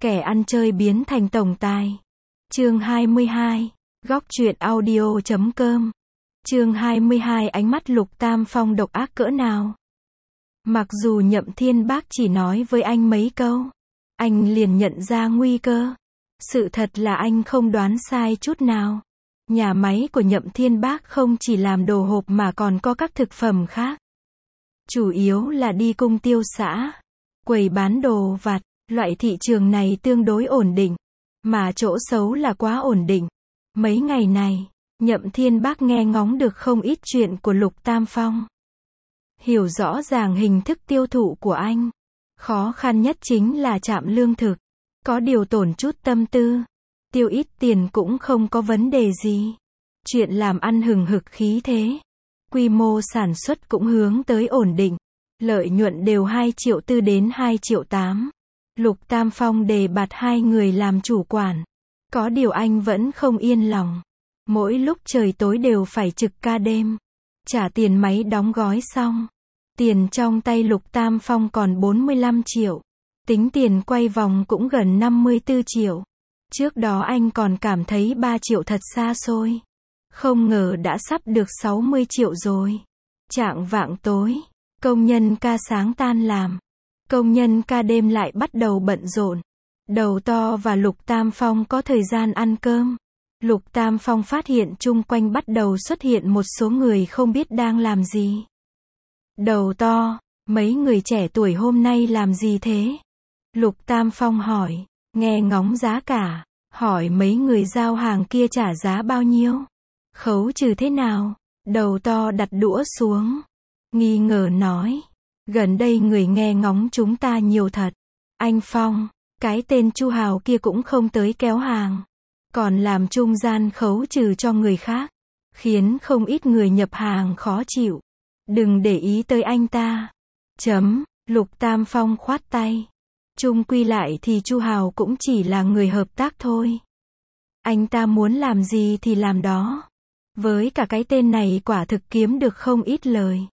Kẻ ăn chơi biến thành tổng tài. Chương 22. Góc truyện audio.com. Chương 22. Ánh mắt Lục Tam Phong độc ác cỡ nào. Mặc dù Nhậm Thiên Bác chỉ nói với anh mấy câu, anh liền nhận ra nguy cơ. Sự thật là anh không đoán sai chút nào. Nhà máy của Nhậm Thiên Bác không chỉ làm đồ hộp mà còn có các thực phẩm khác. Chủ yếu là đi cung tiêu xã, quầy bán đồ vặt. Loại thị trường này tương đối ổn định, mà chỗ xấu là quá ổn định. Mấy ngày này, Nhậm Thiên Bác nghe ngóng được không ít chuyện của Lục Tam Phong. Hiểu rõ ràng hình thức tiêu thụ của anh. Khó khăn nhất chính là trạm lương thực. Có điều tổn chút tâm tư, tiêu ít tiền cũng không có vấn đề gì. Chuyện làm ăn hừng hực khí thế. Quy mô sản xuất cũng hướng tới ổn định. Lợi nhuận đều 2,4 triệu đến 2,8 triệu. Lục Tam Phong đề bạt 2 người làm chủ quản. Có điều anh vẫn không yên lòng. Mỗi lúc trời tối đều phải trực ca đêm. Trả tiền máy đóng gói xong. Tiền trong tay Lục Tam Phong còn 45 triệu. Tính tiền quay vòng cũng gần 54 triệu. Trước đó anh còn cảm thấy 3 triệu thật xa xôi. Không ngờ đã sắp được 60 triệu rồi. Chạng vạng tối, công nhân ca sáng tan làm. Công nhân ca đêm lại bắt đầu bận rộn. Đầu to và Lục Tam Phong có thời gian ăn cơm. Lục Tam Phong phát hiện chung quanh bắt đầu xuất hiện một số người không biết đang làm gì. Đầu to, mấy người trẻ tuổi hôm nay làm gì thế? Lục Tam Phong hỏi, nghe ngóng giá cả, hỏi mấy người giao hàng kia trả giá bao nhiêu? Khấu trừ thế nào? Đầu to đặt đũa xuống. Nghi ngờ nói. Gần đây người nghe ngóng chúng ta nhiều thật. Anh Phong, cái tên Chu Hào kia cũng không tới kéo hàng. Còn làm trung gian khấu trừ cho người khác. Khiến không ít người nhập hàng khó chịu. Đừng để ý tới anh ta. Lục Tam Phong khoát tay. Chung quy lại thì Chu Hào cũng chỉ là người hợp tác thôi. Anh ta muốn làm gì thì làm đó. Với cả cái tên này quả thực kiếm được không ít lời.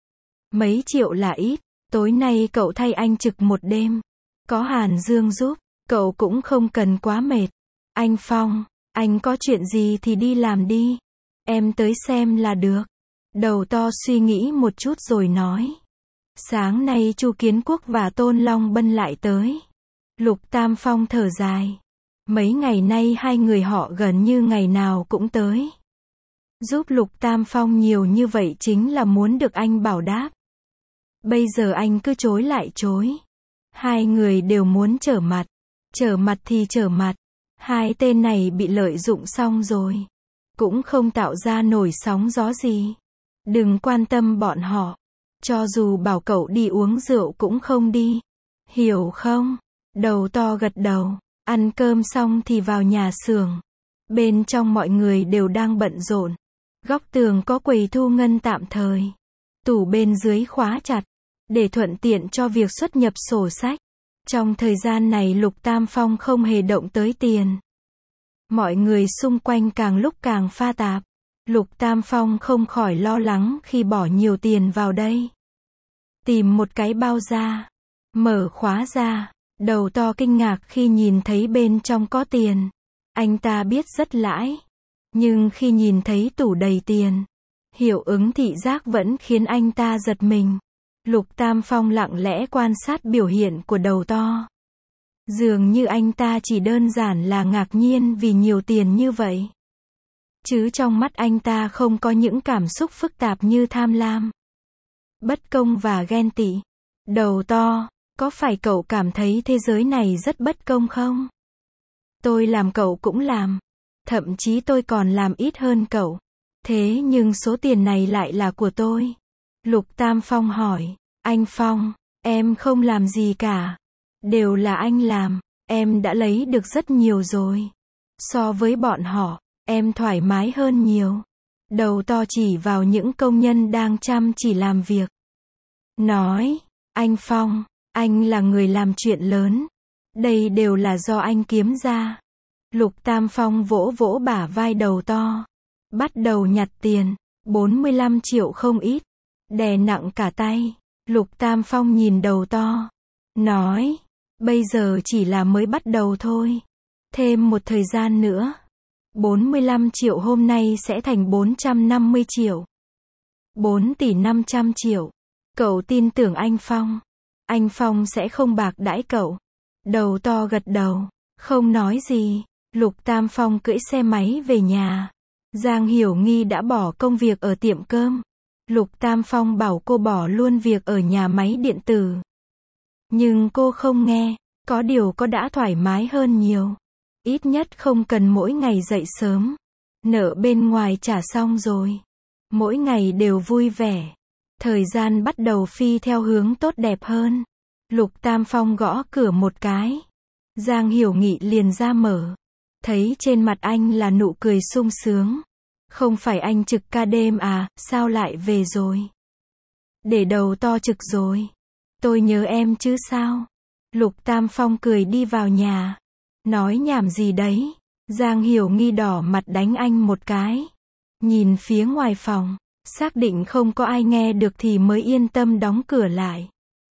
Mấy triệu là ít, tối nay cậu thay anh trực một đêm. Có Hàn Dương giúp, cậu cũng không cần quá mệt. Anh Phong, anh có chuyện gì thì đi làm đi. Em tới xem là được. Đầu to suy nghĩ một chút rồi nói. Sáng nay Chu Kiến Quốc và Tôn Long Bân lại tới. Lục Tam Phong thở dài. Mấy ngày nay hai người họ gần như ngày nào cũng tới. Giúp Lục Tam Phong nhiều như vậy chính là muốn được anh bảo đáp. Bây giờ anh cứ chối lại chối. Hai người đều muốn trở mặt. Trở mặt thì trở mặt. Hai tên này bị lợi dụng xong rồi. Cũng không tạo ra nổi sóng gió gì. Đừng quan tâm bọn họ. Cho dù bảo cậu đi uống rượu cũng không đi. Hiểu không? Đầu to gật đầu. Ăn cơm xong thì vào nhà xưởng. Bên trong mọi người đều đang bận rộn. Góc tường có quầy thu ngân tạm thời. Tủ bên dưới khóa chặt. Để thuận tiện cho việc xuất nhập sổ sách. Trong thời gian này Lục Tam Phong không hề động tới tiền. Mọi người xung quanh càng lúc càng pha tạp. Lục Tam Phong không khỏi lo lắng khi bỏ nhiều tiền vào đây. Tìm một cái bao ra. Mở khóa ra. Đầu to kinh ngạc khi nhìn thấy bên trong có tiền. Anh ta biết rất lãi. Nhưng khi nhìn thấy tủ đầy tiền, hiệu ứng thị giác vẫn khiến anh ta giật mình. Lục Tam Phong lặng lẽ quan sát biểu hiện của đầu to. Dường như anh ta chỉ đơn giản là ngạc nhiên vì nhiều tiền như vậy. Chứ trong mắt anh ta không có những cảm xúc phức tạp như tham lam, bất công và ghen tị. Đầu to, có phải cậu cảm thấy thế giới này rất bất công không? Tôi làm cậu cũng làm. Thậm chí tôi còn làm ít hơn cậu. Thế nhưng số tiền này lại là của tôi. Lục Tam Phong hỏi. Anh Phong, em không làm gì cả. Đều là anh làm. Em đã lấy được rất nhiều rồi. So với bọn họ, em thoải mái hơn nhiều. Đầu to chỉ vào những công nhân đang chăm chỉ làm việc. Nói, anh Phong, anh là người làm chuyện lớn. Đây đều là do anh kiếm ra. Lục Tam Phong vỗ vỗ bả vai đầu to. Bắt đầu nhặt tiền. 45 triệu không ít. Đè nặng cả tay. Lục Tam Phong nhìn đầu to. Nói. Bây giờ chỉ là mới bắt đầu thôi. Thêm một thời gian nữa. 45 triệu hôm nay sẽ thành 450 triệu. 4 tỷ 500 triệu. Cậu tin tưởng anh Phong. Anh Phong sẽ không bạc đãi cậu. Đầu to gật đầu. Không nói gì. Lục Tam Phong cưỡi xe máy về nhà. Giang Hiểu Nghi đã bỏ công việc ở tiệm cơm. Lục Tam Phong bảo cô bỏ luôn việc ở nhà máy điện tử. Nhưng cô không nghe. Có điều có đã thoải mái hơn nhiều. Ít nhất không cần mỗi ngày dậy sớm. Nợ bên ngoài trả xong rồi. Mỗi ngày đều vui vẻ. Thời gian bắt đầu phi theo hướng tốt đẹp hơn. Lục Tam Phong gõ cửa một cái. Giang Hiểu Nghị liền ra mở. Thấy trên mặt anh là nụ cười sung sướng. Không phải anh trực ca đêm à, sao lại về rồi? Để đầu to trực rồi. Tôi nhớ em chứ sao? Lục Tam Phong cười đi vào nhà. Nói nhảm gì đấy? Giang Hiểu Nghi đỏ mặt đánh anh một cái. Nhìn phía ngoài phòng. Xác định không có ai nghe được thì mới yên tâm đóng cửa lại.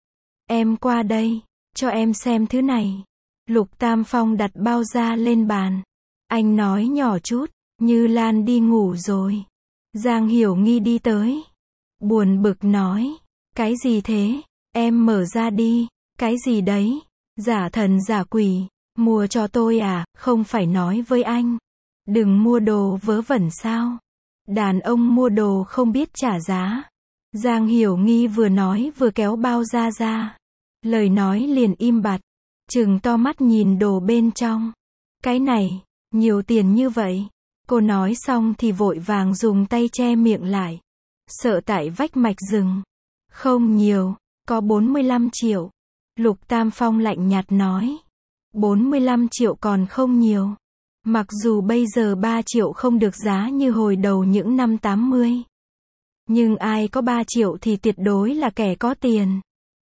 Em qua đây. Cho em xem thứ này. Lục Tam Phong đặt bao da lên bàn. Anh nói nhỏ chút. Như Lan đi ngủ rồi. Giang Hiểu Nghi đi tới. Buồn bực nói. Cái gì thế? Em mở ra đi. Cái gì đấy? Giả thần giả quỷ. Mua cho tôi à? Không phải nói với anh. Đừng mua đồ vớ vẩn sao? Đàn ông mua đồ không biết trả giá. Giang Hiểu Nghi vừa nói vừa kéo bao da ra. Lời nói liền im bặt. Trừng to mắt nhìn đồ bên trong. Cái này, nhiều tiền như vậy. Cô nói xong thì vội vàng dùng tay che miệng lại. Sợ tại vách mạch rừng. Không nhiều, có 45 triệu. Lục Tam Phong lạnh nhạt nói. 45 triệu còn không nhiều. Mặc dù bây giờ 3 triệu không được giá như hồi đầu những năm 80. Nhưng ai có 3 triệu thì tuyệt đối là kẻ có tiền.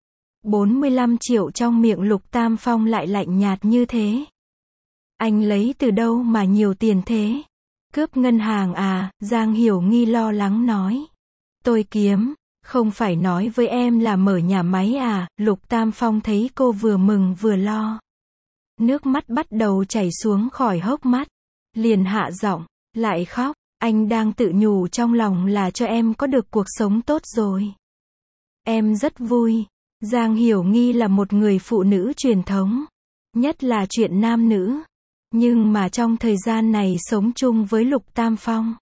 45 triệu trong miệng Lục Tam Phong lại lạnh nhạt như thế. Anh lấy từ đâu mà nhiều tiền thế? Cướp ngân hàng à? Giang Hiểu Nghi lo lắng nói. Tôi kiếm, không phải nói với em là mở nhà máy à? Lục Tam Phong thấy cô vừa mừng vừa lo. Nước mắt bắt đầu chảy xuống khỏi hốc mắt. Liền hạ giọng, lại khóc. Anh đang tự nhủ trong lòng là cho em có được cuộc sống tốt rồi. Em rất vui. Giang Hiểu Nghi là một người phụ nữ truyền thống. Nhất là chuyện nam nữ. Nhưng mà trong thời gian này sống chung với Lục Tam Phong.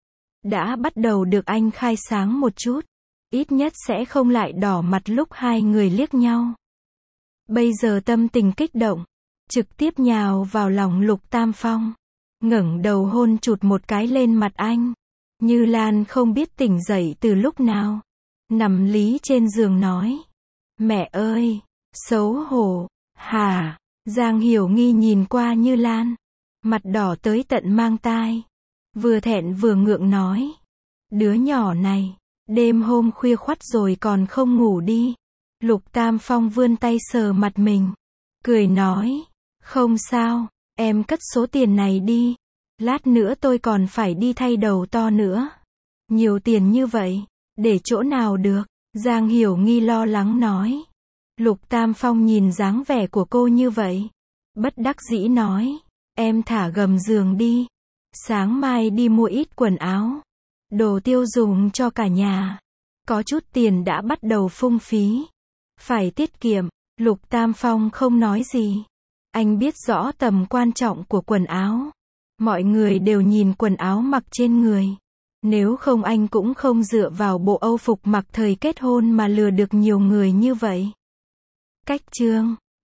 Đã bắt đầu được anh khai sáng một chút. Ít nhất sẽ không lại đỏ mặt lúc hai người liếc nhau. Bây giờ tâm tình kích động. Trực tiếp nhào vào lòng Lục Tam Phong. Ngẩng đầu hôn chụt một cái lên mặt anh. Như Lan không biết tỉnh dậy từ lúc nào. Nằm lý trên giường nói. Mẹ ơi! Xấu hổ! Hả? Giang Hiểu Nghi nhìn qua Như Lan. Mặt đỏ tới tận mang tai. Vừa thẹn vừa ngượng nói. Đứa nhỏ này. Đêm hôm khuya khoắt rồi còn không ngủ đi. Lục Tam Phong vươn tay sờ mặt mình. Cười nói. Không sao. Em cất số tiền này đi. Lát nữa tôi còn phải đi thay đầu to nữa. Nhiều tiền như vậy. Để chỗ nào được? Giang Hiểu Nghi lo lắng nói. Lục Tam Phong nhìn dáng vẻ của cô như vậy. Bất đắc dĩ nói. Em thả gầm giường đi. Sáng mai đi mua ít quần áo. Đồ tiêu dùng cho cả nhà. Có chút tiền đã bắt đầu phung phí. Phải tiết kiệm. Lục Tam Phong không nói gì. Anh biết rõ tầm quan trọng của quần áo. Mọi người đều nhìn quần áo mặc trên người. Nếu không anh cũng không dựa vào bộ âu phục mặc thời kết hôn mà lừa được nhiều người như vậy. Cách chương